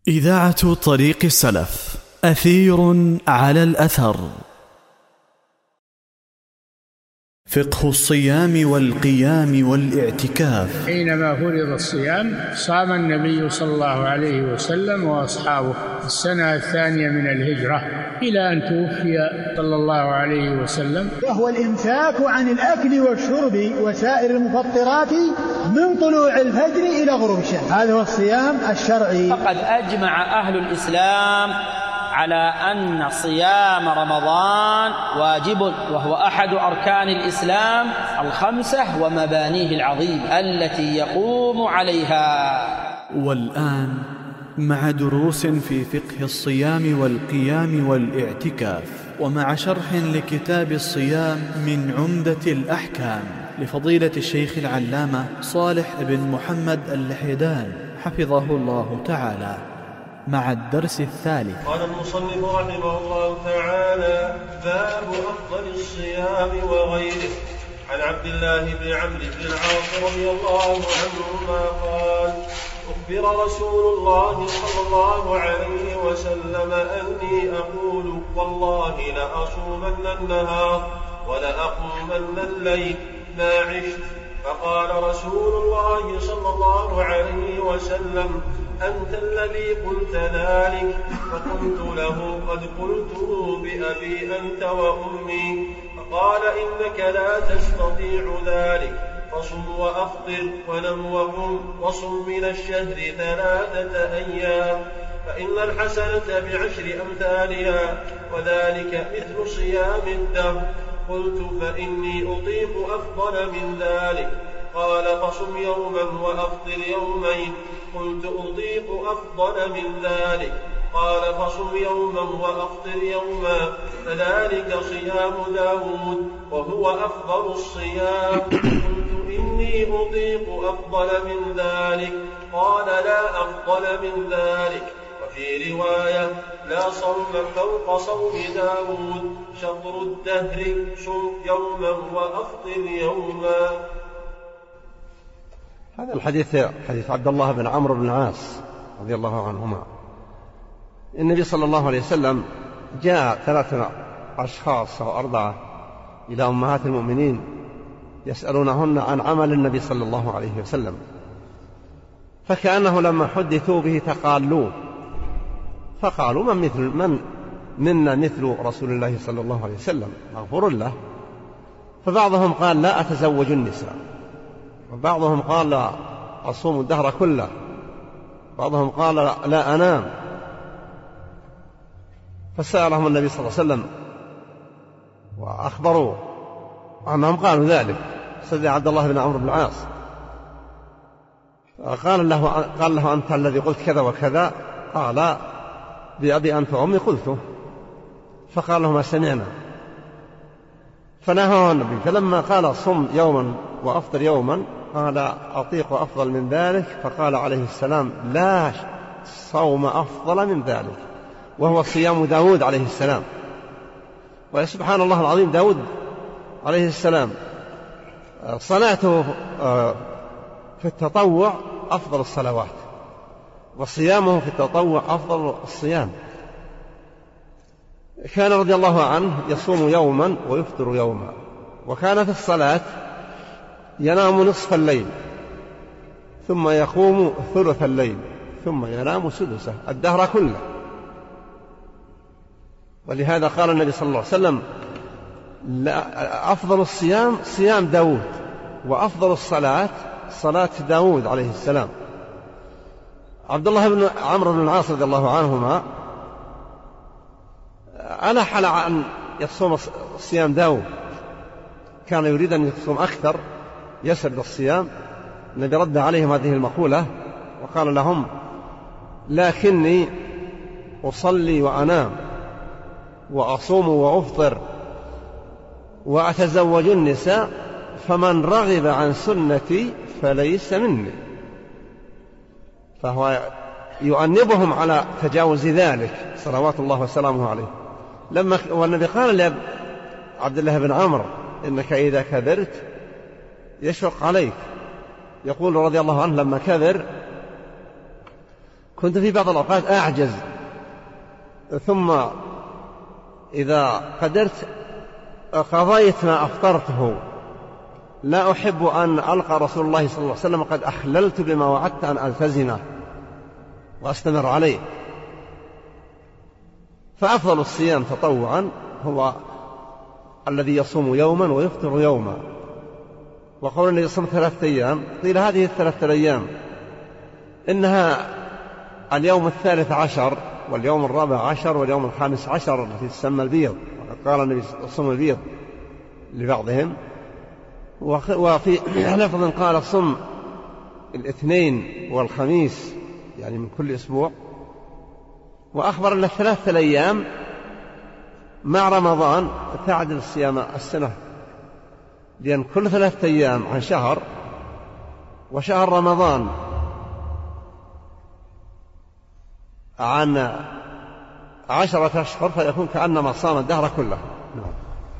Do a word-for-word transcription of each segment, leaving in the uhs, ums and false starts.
إذاعة طريق السلف، أثير على الأثر. فقه الصيام والقيام والاعتكاف. حينما فرض الصيام صام النبي صلى الله عليه وسلم وأصحابه السنة الثانية من الهجرة إلى أن توفي صلى الله عليه وسلم. وهو الإمساك عن الأكل والشرب وسائر المفطرات من طلوع الفجر إلى غروب الشمس، هذا هو الصيام الشرعي. فقد أجمع أهل الإسلام على أن صيام رمضان واجب، وهو أحد أركان الإسلام الخمسة ومبانيه العظيمة التي يقوم عليها. والآن مع دروس في فقه الصيام والقيام والاعتكاف، ومع شرح لكتاب الصيام من عمدة الأحكام لفضيلة الشيخ العلامة صالح بن محمد اللحيدان حفظه الله تعالى، مع الدرس الثالث. قال المصنف رحمه الله تعالى: باب أفضل الصيام وغيره. عن عبد الله بن عمرو بن العاص رضي الله عنهما قال: أخبر رسول الله صلى الله عليه وسلم أني أقول: والله لأصومن النهار ولأقومن الليل ما عشت. فقال رسول الله صلى الله عليه وسلم: أنت الذي قلت ذلك. فقلت له: قد قلته بأبي أنت وأمي. فقال: إنك لا تستطيع ذلك، فصم وأفطر ونم وقم وصم من الشهر ثلاثة أيام، فإن الحسنة بعشر أمثالها، وذلك مثل صيام الدهر. قلت: فإني أطيق أفضل من ذلك. قال: فصم يوما وأفطر يومين. قلت: أطيق أفضل من ذلك. قال: فصم يوما وأفطر يوما، فذلك صيام داود وهو أفضل الصيام. قلت: إني أطيق أفضل من ذلك. قال: لا أفضل من ذلك. وفي رواية: لا صوم فوق صوم داود، شطر الدهر، صم يوما وأفطر يوما. هذا الحديث حديث عبد الله بن عمرو بن العاص رضي الله عنهما. النبي صلى الله عليه وسلم جاء ثلاثة أشخاص أو أربعة إلى أمهات المؤمنين يسألونهن عن عمل النبي صلى الله عليه وسلم، فكأنه لما حدثوا به تقالوا، فقالوا: من مثل من منا مثل رسول الله صلى الله عليه وسلم مغفور له. فبعضهم قال: لا أتزوج النساء، وبعضهم قال: لا أصوم الدهر كله، بعضهم قال: لا أنام. فسألهم النبي صلى الله عليه وسلم وأخبروا أنهم قالوا ذلك. سيدنا عبد الله بن عمرو بن العاص قال له: قال له أنت الذي قلت كذا وكذا؟ قال: بأبي أنت وأمي قلته. فقال له: ما سمعنا. فنهاه النبي، فلما قال: صم يوما وأفطر يوما، قال: أطيق أفضل من ذلك. فقال عليه السلام: لا صوم أفضل من ذلك، وهو صيام داود عليه السلام. وسبحان الله العظيم، داود عليه السلام صلاته في التطوع أفضل الصلوات، وصيامه في التطوع أفضل الصيام. كان رضي الله عنه يصوم يوما ويفطر يوما، وكان في الصلاة ينام نصف الليل، ثم يقوم ثلث الليل، ثم ينام سدسه، الدهر كله. ولهذا قال النبي صلى الله عليه وسلم: أفضل الصيام صيام داود، وأفضل الصلاة صلاة داود عليه السلام. عبد الله بن عمرو بن العاص رضي الله عنهما ألح على أن يصوم صيام داود، كان يريد أن يصوم أكثر يسرد الصيام. النبي رد عليهم هذه المقولة وقال لهم: لكني أصلي وأنام وأصوم وأفطر وأتزوج النساء، فمن رغب عن سنتي فليس مني. فهو يؤنبهم على تجاوز ذلك صلوات الله وسلامه عليه. لما والنبي قال لعبد الله بن عمرو: إنك إذا كبرت يشق عليك. يقول رضي الله عنه: لما كبر كنت في بعض الأوقات أعجز، ثم إذا قدرت قضيت ما أفطرته لا أحب أن ألقى رسول الله صلى الله عليه وسلم قد أخللت بما وعدت أن ألتزمه وأستمر عليه. فأفضل الصيام تطوعا هو الذي يصوم يوما ويفطر يوما. وقول النبي يصوم ثلاثة أيام، قيل هذه الثلاثة أيام إنها اليوم الثالث عشر واليوم الرابع عشر واليوم الخامس عشر التي تسمى البيض، قال النبي صوم البيض لبعضهم. وفي لفظ قال صم الاثنين والخميس يعني من كل أسبوع. وأخبر أن الثلاثة الأيام مع رمضان تعدل صيام السنة، لأن كل ثلاثة أيام عن شهر، وشهر رمضان عن عشرة أشهر، فيكون كأنما صام الدهر كله. نعم.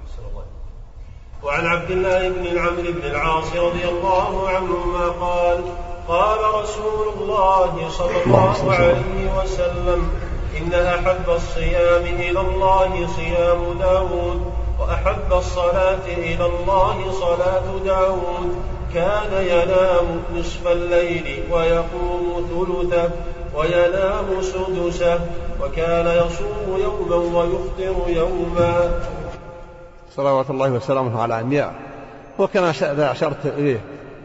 وعن عبد الله بن عمرو بن العاص رضي الله عنهما قال قال رسول الله صلى الله عليه وسلم إن أحب الصيام إلى الله صيام داود، وأحب الصلاة إلى الله صلاة داود. كان ينام نصف الليل ويقوم ثلثه وينام سدسه، وكان يصوم يوما ويفطر يوما. صلوات الله وسلامه على أنبياء. وكما أشرت إليه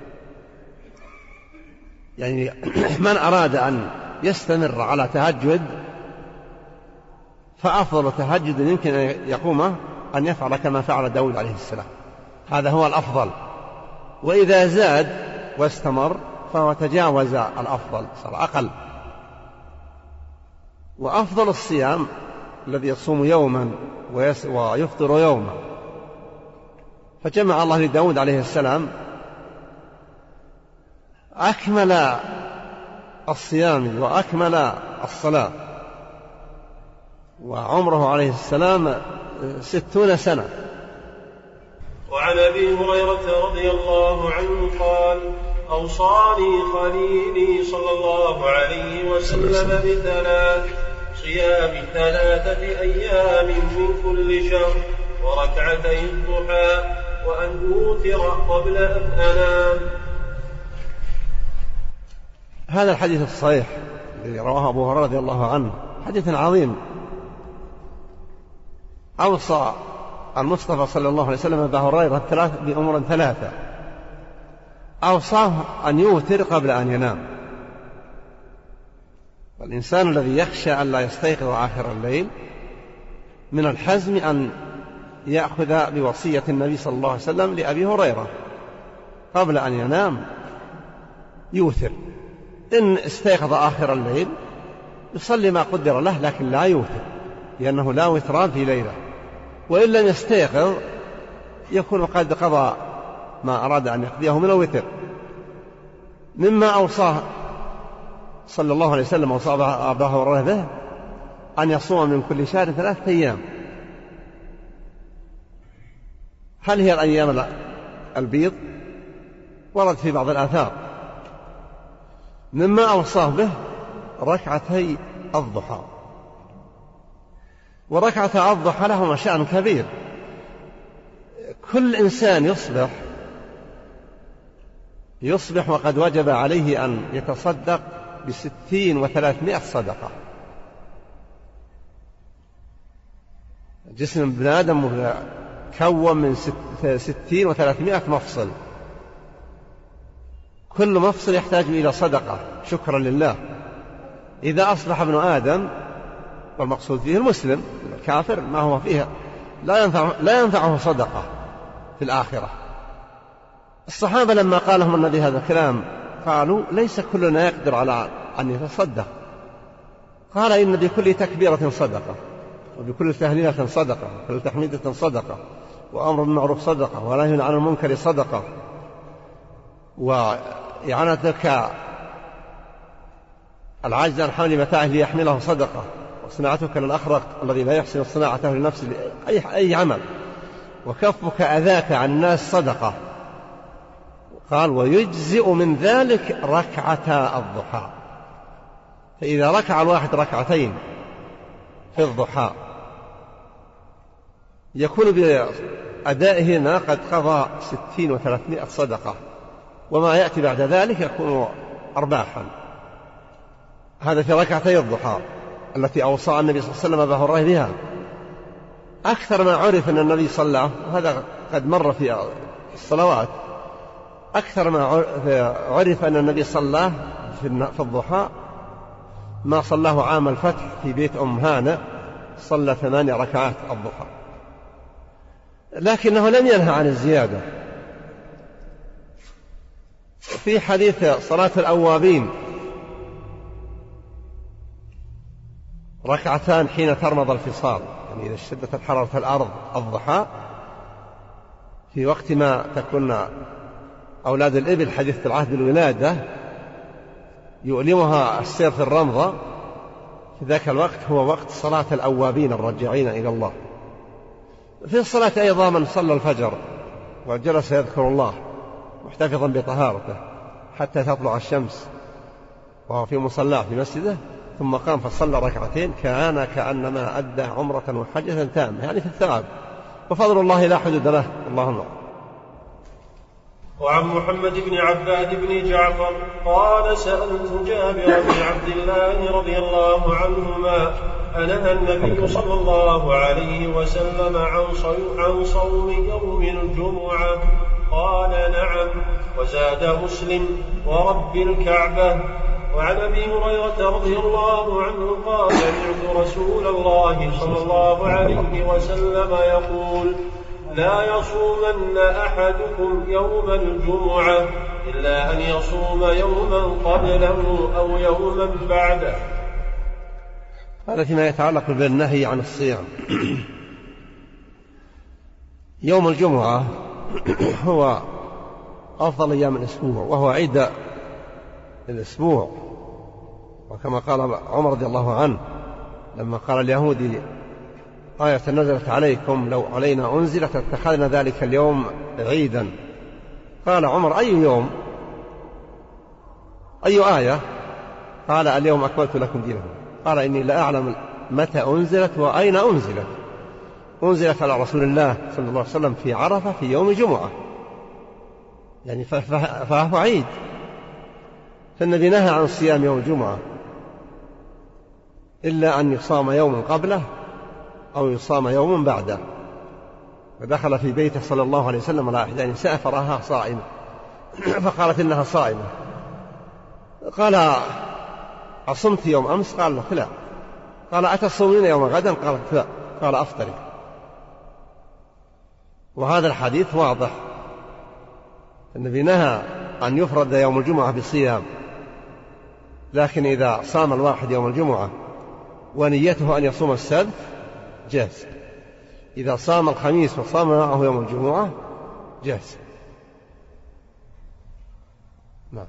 يعني من أراد أن يستمر على تهجد فأفضل تهجد يمكن أن يقومه أن يفعل كما فعل داود عليه السلام، هذا هو الأفضل. وإذا زاد واستمر فهو تجاوز الأفضل، صار أقل. وأفضل الصيام الذي يصوم يوما ويفطر يوما. فجمع الله لداود عليه السلام أكمل الصيام وأكمل الصلاة، وعمره عليه السلام ستون سنة. وعن أبي هريرة رضي الله عنه قال أوصاني خليلي صلى الله عليه وسلم بثلاث: صيام ثلاثة أيام من كل شهر، وركعتي الضحى، وأن أوتر قبل أن أنام. هذا الحديث الصحيح الذي رواه أبو هريرة رضي الله عنه حديث عظيم. أوصى المصطفى صلى الله عليه وسلم أبا هريرة بأمور ثلاثة. أوصاه أن يوتر قبل أن ينام. والإنسان الذي يخشى أن لا يستيقظ آخر الليل من الحزم أن يأخذ بوصية النبي صلى الله عليه وسلم لأبي هريرة قبل أن ينام يوتر. إن استيقظ آخر الليل يصلي ما قدر له، لكن لا يوتر، لأنه لا وتران في ليلة. وإن لم يستيقظ يكون قد قضى ما أراد أن يقضيه من الوتر. مما أوصاه صلى الله عليه وسلم أوصى أبا هريرة به أن يصوم من كل شهر ثلاثة أيام. هل هي الأيام البيض؟ ورد في بعض الآثار. مما أوصاه به ركعتي الضحى. وركعة الضحى لهما شأن كبير. كل إنسان يصبح يصبح وقد وجب عليه أن يتصدق بستين وثلاثمائة صدقة. جسم ابن آدم كون من ستين وثلاثمائة مفصل، كل مفصل يحتاج إلى صدقة شكرا لله. إذا أصبح ابن آدم، والمقصود فيه المسلم، الكافر ما هو فيها لا ينفع لا ينفعه صدقة في الآخرة. الصحابة لما قال لهم النبي هذا الكلام قالوا ليس كلنا يقدر على أن يتصدق. قال إن بكل تكبيرة صدقة، وبكل تهليلة صدقة، وبكل تحميدة صدقة، وأمر بالمعروف صدقة، ونهي عن المنكر صدقة، وإعانتك العاجز عن حمل متاعه ليحمله صدقة، وصناعتك للأخرق الذي لا يحسن صناعته لنفسه أي أي عمل، وكفك أذاك عن الناس صدقة. قال ويجزئ من ذلك ركعتا الضحى. فإذا ركع الواحد ركعتين في الضحى يكون بأدائهما قد قضى ستين وثلاثمائة صدقة، وما يأتي بعد ذلك يكون أرباحا. هذا في ركعتي الضحى التي أوصى النبي صلى الله عليه وسلم أبا هريرة بها. أكثر ما عرف أن النبي صلى، وهذا قد مر في الصلوات، أكثر ما عرف أن النبي صلى في الضحى ما صلاه عام الفتح في بيت أم هانة، صلى ثماني ركعات الضحى، لكنه لم ينهى عن الزيادة. في حديث صلاة الأوابين ركعتان حين ترمض الفصال، يعني إذا اشتدت حرارة الأرض الضحى في وقت ما تكون أولاد الإبل حديث العهد بالولادة يؤلمها السير في الرمضة، في ذاك الوقت هو وقت صلاة الأوابين الراجعين إلى الله. في الصلاة أيضا من صلى الفجر وجلس يذكر الله محتفظا بطهارته حتى تطلع الشمس وهو في مصلاه في مسجده، ثم قام فصلى ركعتين، كان كأنما أدى عمرة وحجة تامة، يعني في الثواب، وفضل الله لا حدود له. اللهم. وعن محمد بن عباد بن جعفر قال سألت جابر بن عبد الله رضي الله عنهما أنهى النبي صلى الله عليه وسلم عن صوم يوم الجمعة؟ قال نعم. وزاد مسلم ورب الكعبة. وعن أبي هريرة رضي الله عنه قال سمعت رسول الله صلى الله عليه وسلم يقول لا يصومن أحدكم يوم الجمعة إلا أن يصوم يوما قبله أو يوما بعده. هذا فيما يتعلق بالنهي عن الصيام. يوم الجمعة هو أفضل أيام الأسبوع، وهو عيد الأسبوع، وكما قال عمر رضي الله عنه لما قال اليهودي آية نزلت عليكم لو علينا أنزلت اتخذنا ذلك اليوم عيدا، قال عمر أي يوم أي آية؟ قال اليوم أكملت لكم دينكم. قال إني لا أعلم متى أنزلت وأين أنزلت. أنزلت على رسول الله صلى الله عليه وسلم في عرفة في يوم جمعة، يعني فهو عيد، فالنبي نهى عن صيام يوم الجمعة إلا أن يصام يوم قبله أو يصام يوم بعده. ودخل في بيته صلى الله عليه وسلم على إحدى نساء فرآها صائمة فقالت إنها صائمة، قال أصمت يوم أمس؟ قال لا. قال أتصومين يوم غدا؟ قالت لا. قال أفطري. وهذا الحديث واضح، النبي نهى أن يفرد يوم الجمعة بصيام، لكن إذا صام الواحد يوم الجمعة ونيته أن يصوم السبت جاز، إذا صام الخميس وصام معه يوم الجمعة جاز. نعم.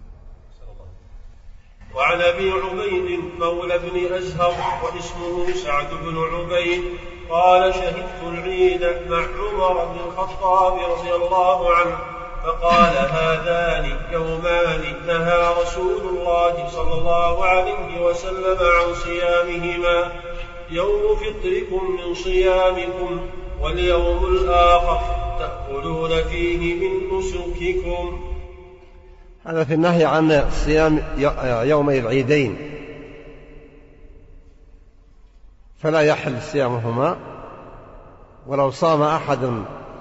وعن أبي عبيد مولى بن أزهر واسمه سعد بن عبيد قال شهدت العيد مع عمر بن الخطاب رضي الله عنه فقال هذان يومان نهى رسول الله صلى الله عليه وسلم عن صيامهما، يوم فطركم من صيامكم واليوم الآخر تأكلون فيه من نسككم. هذا في النهي عن صيام يومي العيدين، فلا يحل صيامهما، ولو صام أحد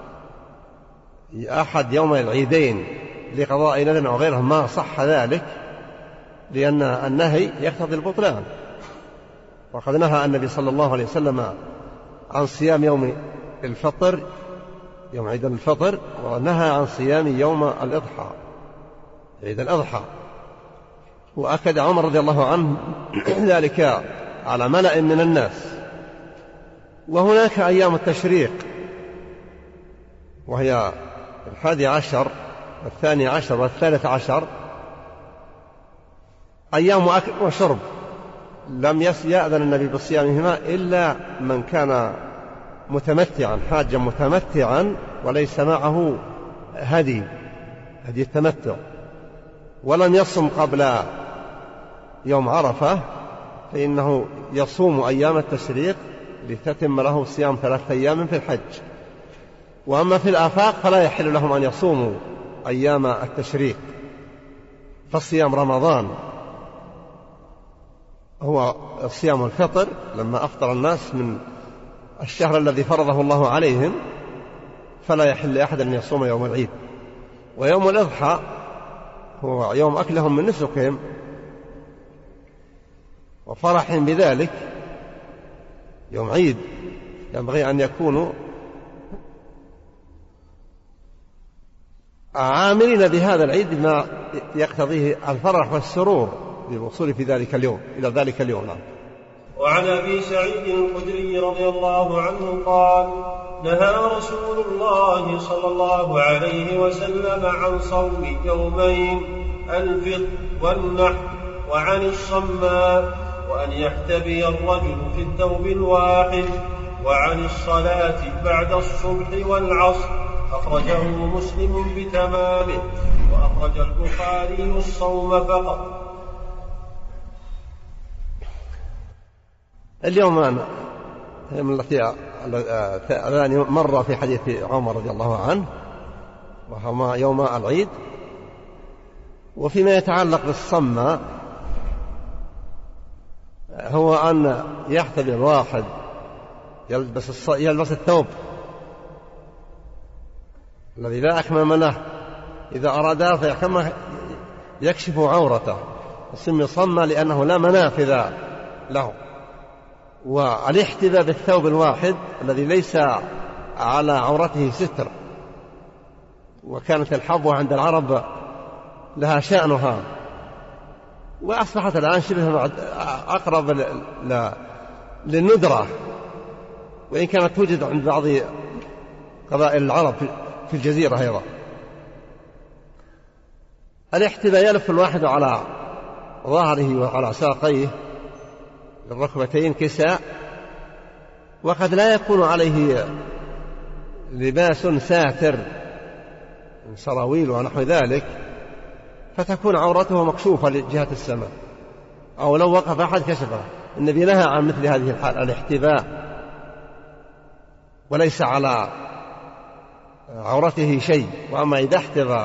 أحد يومي العيدين لقضاء نذر أو غيره ما صح ذلك، لأن النهي يقتضي البطلان. وقد نهى النبي صلى الله عليه وسلم عن صيام يوم الفطر يوم عيد الفطر، ونهى عن صيام يوم الإضحى عيد الأضحى. وأكد عمر رضي الله عنه ذلك على ملأ من الناس. وهناك أيام التشريق وهي الحادي عشر والثاني عشر والثالث عشر، أيام أكل وشرب لم يأذن النبي بصيامهما إلا من كان متمتعا حاجا متمتعا وليس معه هدي هدي التمتع، ولم يصم قبل يوم عرفة فإنه يصوم أيام التشريق لتتم له صيام ثلاثة أيام في الحج. وأما في الآفاق فلا يحل لهم أن يصوموا أيام التشريق، فصيام رمضان هو صيام الفطر لما أفطر الناس من الشهر الذي فرضه الله عليهم، فلا يحل لأحد أن يصوم يوم العيد. ويوم الأضحى هو يوم أكلهم من نسكهم وفرحهم بذلك، يوم عيد ينبغي أن يكونوا عاملين بهذا العيد ما يقتضيه الفرح والسرور بالوصول في ذلك اليوم إلى ذلك اليوم. وعن أبي سعيد الخدري رضي الله عنه قال: نهى رسول الله صلى الله عليه وسلم عن صوم يومين، الفطر والنحر، وعن الصماء، وأن يحتبي الرجل في الثوب الواحد، وعن الصلاة بعد الصبح والعصر. أخرجه مسلم بتمامه، وأخرج البخاري الصوم فقط. اليوم التي الثاني مر في حديث عمر رضي الله عنه، وهما يوم العيد. وفيما يتعلق بالصمة هو أن يحتبي الواحد يلبس, يلبس الثوب الذي لا أكمام له، إذا أراد فيكما يكشف عورته، يسمى صمة لأنه لا منافذ له. والاحتباء بالثوب الواحد الذي ليس على عورته ستر، وكانت الحبوة عند العرب لها شأنها، وأصبحت الآن شبه أقرب للندرة، وإن كانت توجد عند بعض قبائل العرب في الجزيرة أيضا. الاحتباء يلف الواحد على ظهره وعلى ساقيه الركبتين كساء، وقد لا يكون عليه لباس ساتر من سراويل ونحو ذلك، فتكون عورته مكشوفة لجهة السماء، أو لو وقف أحد كشفه. النبي نهى عن مثل هذه الحال، الاحتباء، وليس على عورته شيء. وأما إذا احتبى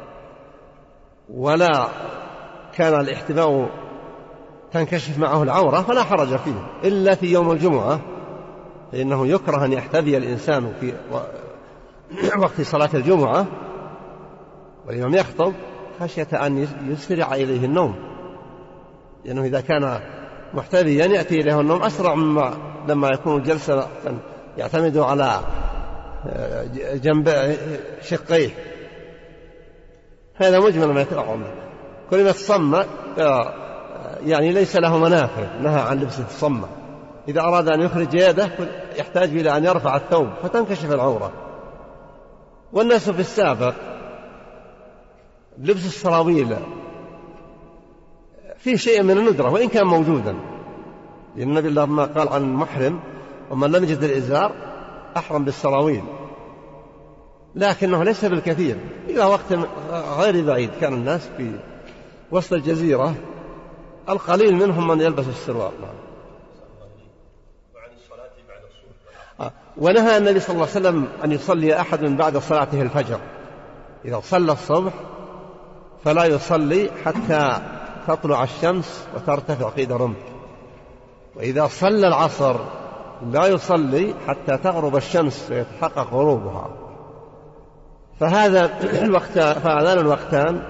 ولا كان الاحتباء تنكشف معه العورة فلا حرج فيه، إلا في يوم الجمعة، فإنه يكره أن يحتبي الإنسان في وقت صلاة الجمعة والإمام يخطب خشية أن يسرع إليه النوم، لأنه إذا كان محتبيا يأتي إليه النوم أسرع مما لما يكون الجلسة يعتمد على جنب شقيه. هذا مجمل ما يتبعون. كلمة صمة يعني ليس له منافذ، نهى عن لبس الصمة. إذا أراد أن يخرج يده يحتاج إلى أن يرفع الثوب فتنكشف العورة. والناس في السابق لبس السراويل فيه شيء من الندرة وإن كان موجودا، لأن النبي لما قال عن المحرم ومن لم يجد الإزار أحرم بالسراويل، لكنه ليس بالكثير. إلى وقت غير بعيد كان الناس في وسط الجزيرة القليل منهم من يلبس السروال. ونهى النبي صلى الله عليه وسلم أن يصلي أحد بعد صلاته الفجر، إذا صلى الصبح فلا يصلي حتى تطلع الشمس وترتفع قيد رمح، وإذا صلى العصر لا يصلي حتى تغرب الشمس ويتحقق غروبها. فهذا الوقت فهذان الوقتان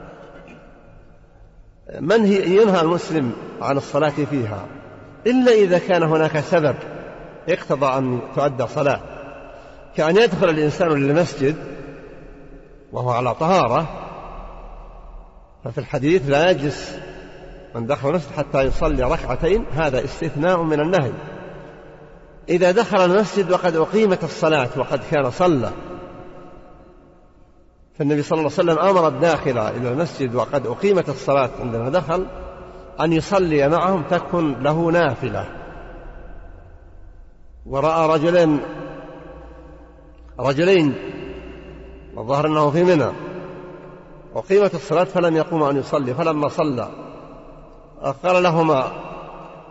منهي ينهى المسلم عن الصلاة فيها، إلا إذا كان هناك سبب اقتضى أن تؤدى صلاة، كأن يدخل الإنسان للمسجد وهو على طهارة، ففي الحديث لا يجلس من دخل المسجد حتى يصلي ركعتين، هذا استثناء من النهي. إذا دخل المسجد وقد أقيمت الصلاة وقد كان صلى، فالنبي صلى الله عليه وسلم أمر الداخل إلى المسجد وقد أقيمت الصلاة عندما دخل أن يصلي معهم تكن له نافلة. ورأى رجلين رجلين والظاهر أنه في منى، وقيمت الصلاة فلم يقوم أن يصلي، فلما صلى قال لهما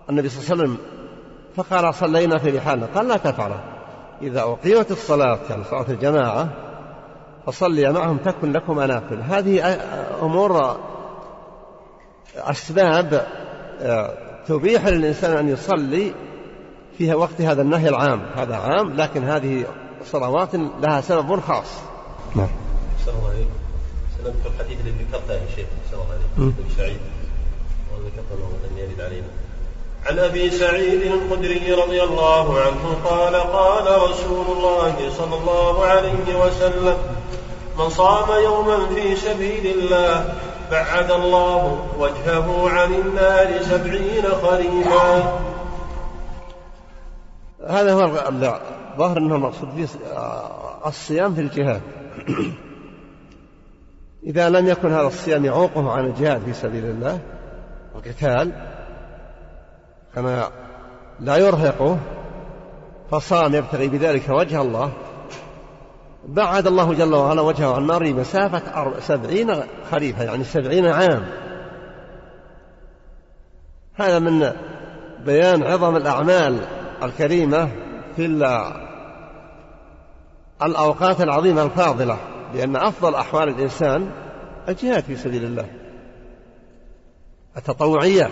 النبي صلى الله عليه وسلم فقال صلينا في رحالنا، قال لا تفعله، إذا أقيمت الصلاة يعني صلاة الجماعة فصلي معهم تكن لكم نافلة. هذه أمور أسباب تبيح للإنسان أن يصلي فيها وقت هذا النهي العام، هذا عام، لكن هذه صلوات لها سبب خاص. نعم. أحسن الله عليك. سنذكر الحديث اللي ذكرته يا شيخ أحسن الله عليك أبي سعيد وذكرته لم يرد علينا. عن أبي سعيد الخدري رضي الله عنه قال قال رسول الله صلى الله عليه وسلم: من صام يوما في سبيل الله بعد الله وجهه عن النار سبعين خريفا. هذا هو الظاهر أنه المقصود فيه الصيام في الجهاد. إذا لم يكن هذا الصيام يعوقه عن الجهاد في سبيل الله القتال كما لا يرهقه فصام يبتغي بذلك وجه الله، بعد الله جل وعلا وجهه عن النار مسافة سبعين خريفا يعني سبعين عام. هذا من بيان عظم الأعمال الكريمة في الأوقات العظيمة الفاضلة، لأن أفضل أحوال الإنسان الجهاد في سبيل الله، التطوعية،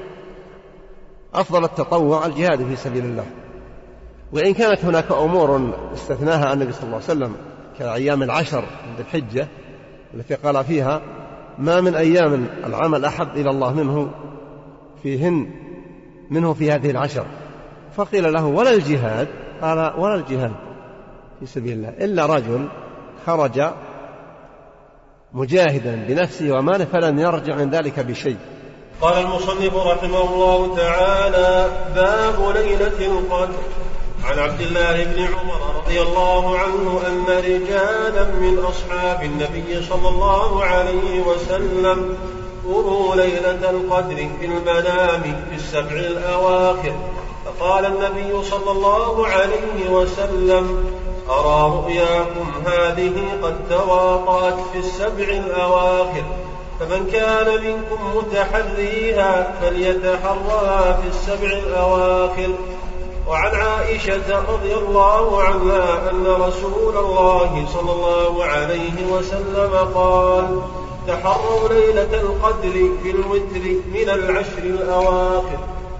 أفضل التطوع الجهاد في سبيل الله. وإن كانت هناك أمور استثناها النبي صلى الله عليه وسلم كأيام العشر من الحجة التي قال فيها: ما من أيام العمل أحب إلى الله منه فيهن منه في هذه العشر. فقيل له: ولا الجهاد؟ قال: ولا الجهاد في سبيل الله إلا رجل خرج مجاهدا بنفسه وماله فلم يرجع من ذلك بشيء. قال المصنف رحمه الله تعالى: باب ليلة القدر. عن عبد الله بن عمر رضي الله عنه أن رجالا من أصحاب النبي صلى الله عليه وسلم أروا ليلة القدر في المنام في السبع الأواخر، فقال النبي صلى الله عليه وسلم: أرى رؤياكم هذه قد تواطأت في السبع الأواخر، فمن كان منكم متحريها فليتحرها في السبع الأواخر. وعن عائشة رضي الله عنها أن رسول الله صلى الله عليه وسلم قال: تحروا ليلة القدر في الوتر من العشر الأواخر.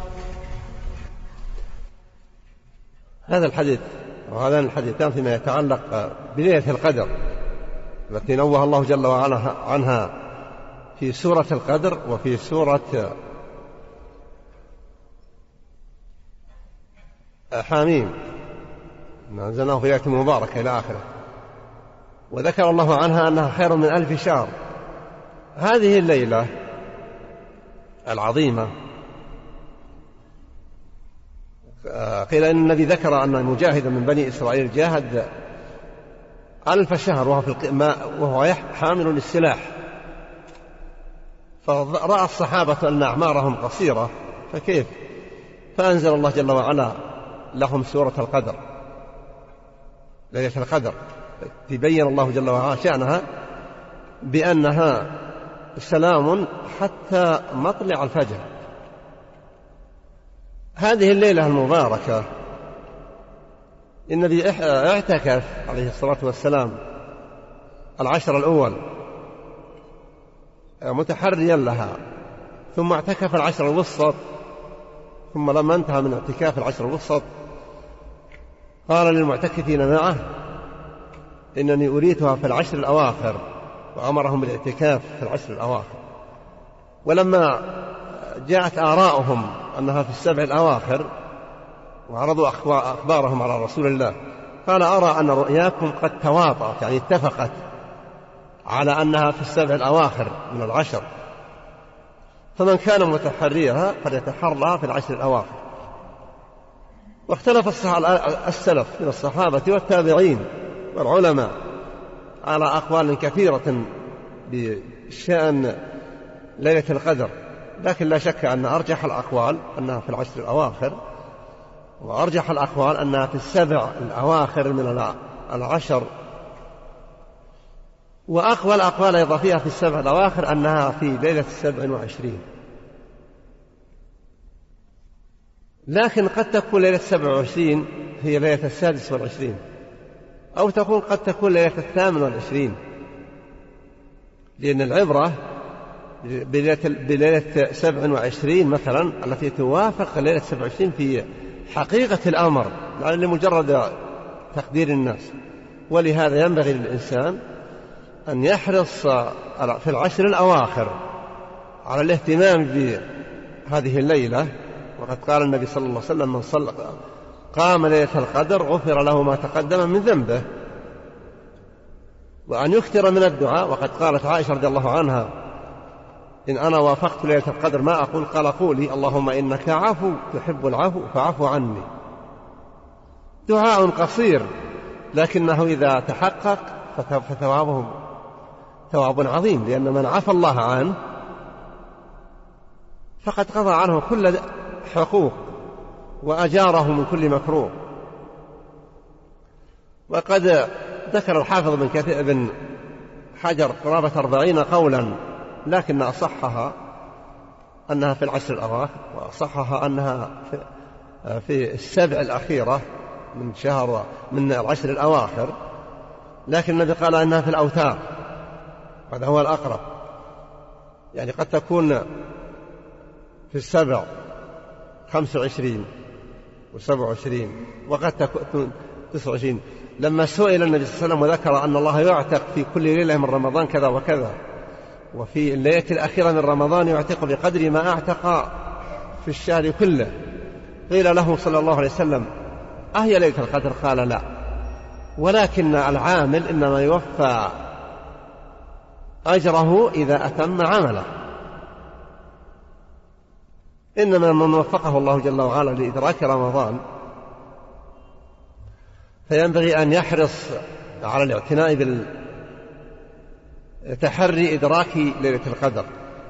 هذا الحديث وهذان الحديثان فيما يتعلق بليلة القدر التي نوه الله جل وعلا عنها في سورة القدر وفي سورة حاميم أنزلناه في ليلة مباركة إلى آخره، وذكر الله عنها أنها خير من ألف شهر. هذه الليلة العظيمة قيل إن النبي ذكر أن مجاهدا من بني إسرائيل جاهد ألف شهر وهو, في وهو حامل للسلاح، فرأى الصحابة أن أعمارهم قصيرة فكيف، فأنزل الله جل وعلا لهم سورة القدر ليلة القدر، تبين الله جل وعلا شأنها بأنها سلام حتى مطلع الفجر. هذه الليلة المباركة النبي اعتكف عليه الصلاة والسلام العشر الأول متحريا لها، ثم اعتكف العشر الوسط، ثم لما انتهى من اعتكاف العشر الوسط قال للمعتكفين معه: إنني أريتها في العشر الأواخر، وأمرهم بالاعتكاف في العشر الأواخر. ولما جاءت آراؤهم أنها في السبع الأواخر وعرضوا أخبارهم على رسول الله قال: أرى أن رؤياكم قد تواطأت يعني اتفقت على أنها في السبع الأواخر من العشر، فمن كان متحريها فليتحرى في العشر الأواخر. واختلف السلف من الصحابة والتابعين والعلماء على أقوال كثيرة بشأن ليلة القدر، لكن لا شك أن أرجح الأقوال أنها في العشر الأواخر، وأرجح الأقوال أنها في السبع الأواخر من العشر، وأقوى الأقوال إضافية في السبع الأواخر أنها في ليلة السبع وعشرين. لكن قد تكون ليلة سبع وعشرين هي ليلة السادس والعشرين، أو تكون قد تكون ليلة الثامن والعشرين، لأن العبرة بليلة سبع وعشرين مثلا التي توافق ليلة سبع وعشرين في حقيقة الأمر لمجرد تقدير الناس. ولهذا ينبغي للإنسان أن يحرص في العشر الأواخر على الاهتمام بهذه الليلة. وقد قال النبي صلى الله عليه وسلم: من صلى قام ليلة القدر غفر له ما تقدم من ذنبه. وأن يكثر من الدعاء. وقد قالت عائشة رضي الله عنها: إن أنا وافقت ليلة القدر ما أقول؟ قال: قولي اللهم إنك عفو تحب العفو فاعف عني. دعاء قصير لكنه إذا تحقق فثوابه ثواب عظيم، لأن من عفى الله عنه فقد قضى عنه كل حقوق وأجاره من كل مكروه. وقد ذكر الحافظ بن كثير بن حجر قرابة أربعين قولا، لكن أصحها أنها في العشر الأواخر، وأصحها أنها في السبع الأخيرة من شهر من العشر الأواخر، لكن النبي قال أنها في الأوتار، هذا هو الأقرب. يعني قد تكون في السبع خمس وعشرين وسبع وعشرين، وقد تكون تسع وعشرين. لما سئل النبي صلى الله عليه وسلم وذكر أن الله يعتق في كل ليلة من رمضان كذا وكذا، وفي الليلة الأخيرة من رمضان يعتق بقدر ما أعتق في الشهر كله، قيل له صلى الله عليه وسلم: أهي ليلة القدر؟ قال: لا، ولكن العامل إنما يوفى أجره إذا أتم عمله. إنما من وفقه الله جل وعلا لإدراك رمضان فينبغي أن يحرص على الاعتناء بالتحري إدراك ليلة القدر،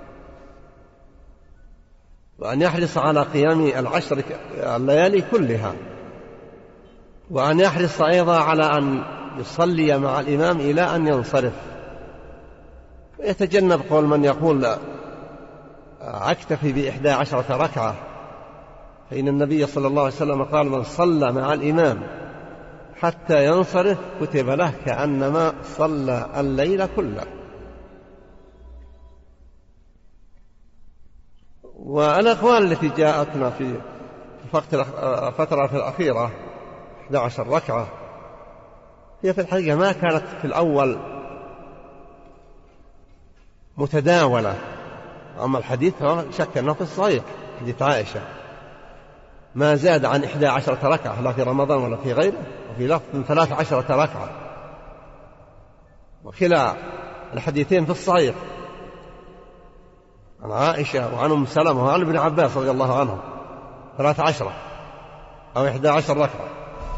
وأن يحرص على قيام العشر الليالي كلها، وأن يحرص أيضا على أن يصلي مع الإمام إلى أن ينصرف، ويتجنب قول من يقول أكتفي بإحدى عشرة ركعة، فإن النبي صلى الله عليه وسلم قال: من صلى مع الإمام حتى ينصرف كتب له كأنما صلى الليل كله. والأقوال التي جاءتنا في الفترة الأخيرة إحدى عشرة ركعة هي في الحقيقة ما كانت في الأول متداولة. أما الحديث شك أنه في الصحيح، حديث عائشة ما زاد عن إحدى عشرة ركعة لا في رمضان ولا في غيره، وفي لفظ من ثلاث عشرة ركعة، وكلا الحديثين في الصحيح عن عائشة وعن أم سلمة وعن ابن عباس رضي الله عنهم، ثلاث عشرة أو إحدى عشر ركعة.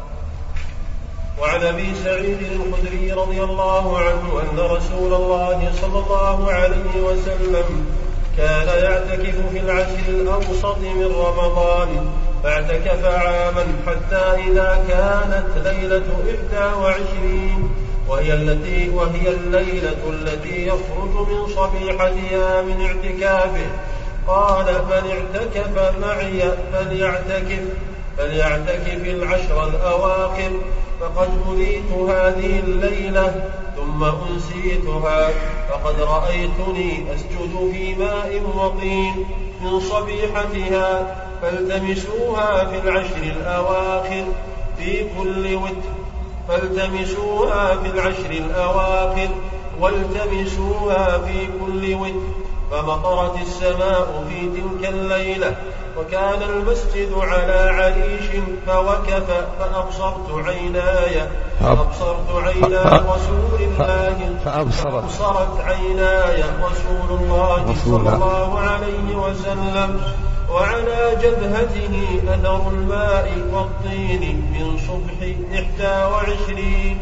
وعن أبي سعيد الخدري رضي الله عنه أن رسول الله صلى الله عليه وسلم كان يعتكف في العشر الأوسط من رمضان، فاعتكف عاما حتى إذا كانت ليلة إحدى وعشرين وهي التي وهي الليلة التي يخرج من صبيحتها من اعتكافه قال: من اعتكف معي فليعتكف فليعتكف العشر الأواخر، فقد أريت هذه الليلة ثم أنسيتها، فقد رأيتني أسجد في ماء وطين من صبيحتها، فالتمسوها في العشر الأواخر في كل وتر فالتمسوها في العشر الأواخر والتمسوها في كل وتر. فمطرت السماء في تلك الليلة، وكان المسجد على عريش، فوكف فأبصرت عيناي فأبصرت عيناي رسول الله فأبصرت عيناي رسول الله صلى الله عليه وسلم، وعلى جبهته أثر الماء والطين من صبح إحدى وعشرين.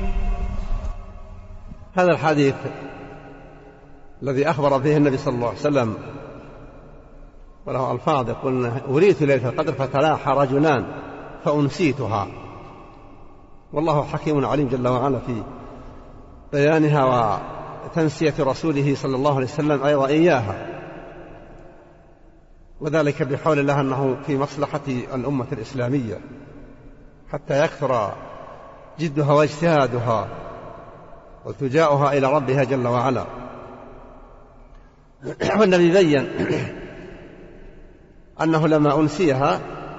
هذا الحديث الذي أخبر به النبي صلى الله عليه وسلم وله ألفاظ يقول: أريت ليلة القدر فتلاحى رجلان فأنسيتها. والله حكيم عليم جل وعلا في بيانها وتنسية رسوله صلى الله عليه وسلم أيضا إياها. وذلك بحول الله أنه في مصلحة الأمة الإسلامية حتى يكثر جدها واجتهادها والتجاؤها إلى ربها جل وعلا. والنبي بين أنه لما أنسيها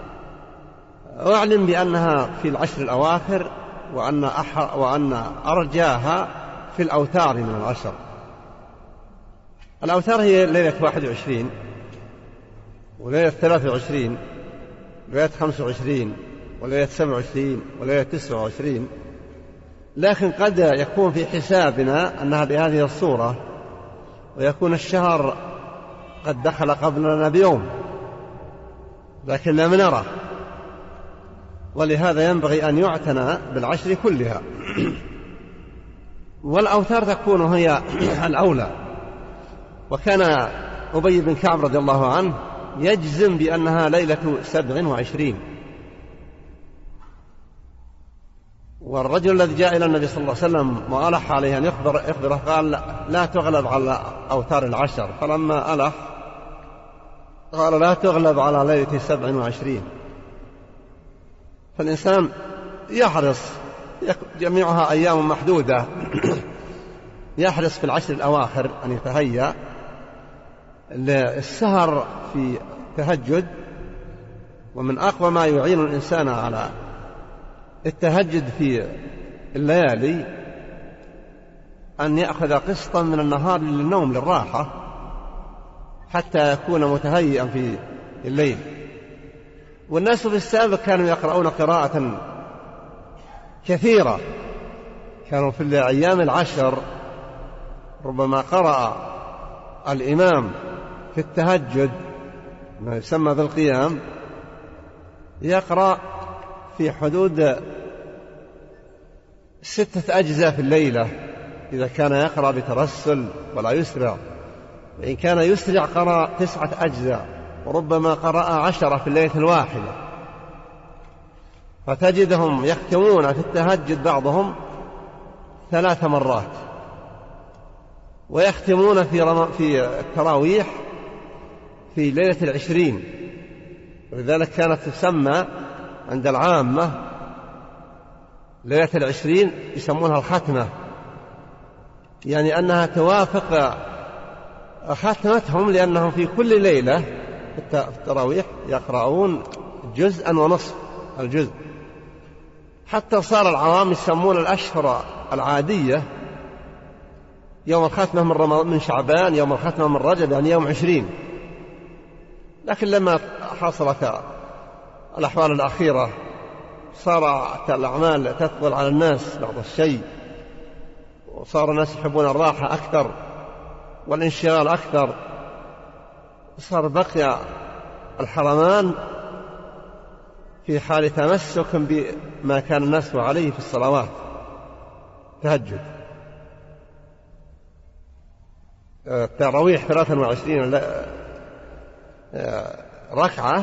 أعلم بأنها في العشر الأواخر وأن, أح... وأن أرجاها في الأوتار من العشر. الأوتار هي ليلة واحد وعشرين وليلة ثلاثة وعشرين وليلة خمسة وعشرين وليلة سبعة وعشرين وليلة تسعة وعشرين، لكن قد يكون في حسابنا أنها بهذه الصورة ويكون الشهر قد دخل قبلنا بيوم لكن لم نره، ولهذا ينبغي أن يعتنى بالعشر كلها. والأوتار تكون هي الأولى. وكان أبي بن كعب رضي الله عنه يجزم بأنها ليلة سبع وعشرين. والرجل الذي جاء إلى النبي صلى الله عليه وسلم وألح عليه أن يخبر يخبره قال لا تغلب على أوتار العشر، فلما ألح قال لا تغلب على ليلة سبع وعشرين. فالإنسان يحرص، جميعها أيام محدودة، يحرص في العشر الأواخر أن يتهيأ للسهر في تهجد. ومن أقوى ما يعين الإنسان على التهجد في الليالي أن يأخذ قسطا من النهار للنوم للراحة حتى يكون متهيئا في الليل. والناس في السابق كانوا يقرؤون قراءة كثيرة، كانوا في الأيام العشر ربما قرأ الإمام في التهجد ما يسمى بالقيام يقرأ في حدود ستة أجزاء في الليلة إذا كان يقرأ بترسل ولا يسرع، وإن كان يسرع قرأ تسعة أجزاء، وربما قرأ عشرة في الليلة الواحدة. فتجدهم يختمون في التهجد بعضهم ثلاث مرات، ويختمون في رم... في التراويح في ليلة العشرين. ولذلك كانت تسمى عند العامة ليلة العشرين يسمونها الختمة، يعني أنها توافق ختمتهم، لأنهم في كل ليلة في التراويح يقرؤون جزءا ونصف الجزء، حتى صار العوام يسمون الأشهر العادية يوم الختمة من رمضان من شعبان، يوم الختمة من رجب، يعني يوم عشرين. لكن لما حصلت الأحوال الأخيرة صارت الأعمال تثقل على الناس بعض الشيء، وصار الناس يحبون الراحة أكثر والانشغال أكثر، صار بقي الحرمان في حال تمسك بما كان الناس عليه في الصلوات تهجد. التراويح ثلاثة وعشرين ركعة،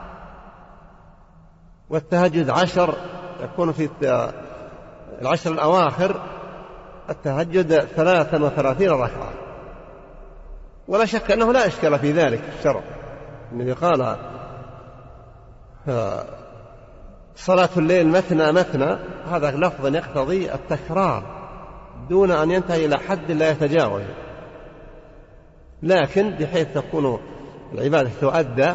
والتهجد عشر، يكون في العشر الأواخر التهجد ثلاثا وثلاثين ركعة. ولا شك أنه لا إشكال في ذلك في الشرع. النبي قال صلاة الليل مثنى مثنى، هذا لفظ يقتضي التكرار دون أن ينتهي إلى حد لا يتجاوز، لكن بحيث تكون العبادة تؤدى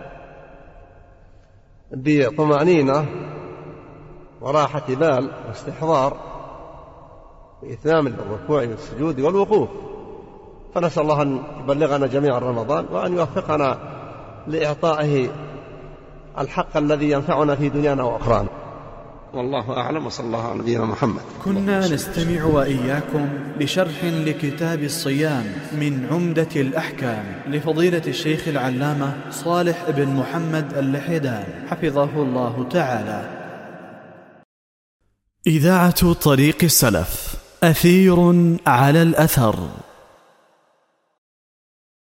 بطمأنينة وراحة بال واستحضار وإتمام الركوع والسجود والوقوف. فنسأل الله أن يبلغنا جميعا رمضان وأن يوفقنا لإعطائه الحق الذي ينفعنا في دنيانا وأخرانا. والله أعلم، وصلى الله على نبينا محمد. كنا نستمع وإياكم لشرح لكتاب الصيام من عمدة الأحكام لفضيلة الشيخ العلامة صالح بن محمد اللحيدان حفظه الله تعالى. إذاعة طريق السلف، أثير على الأثر.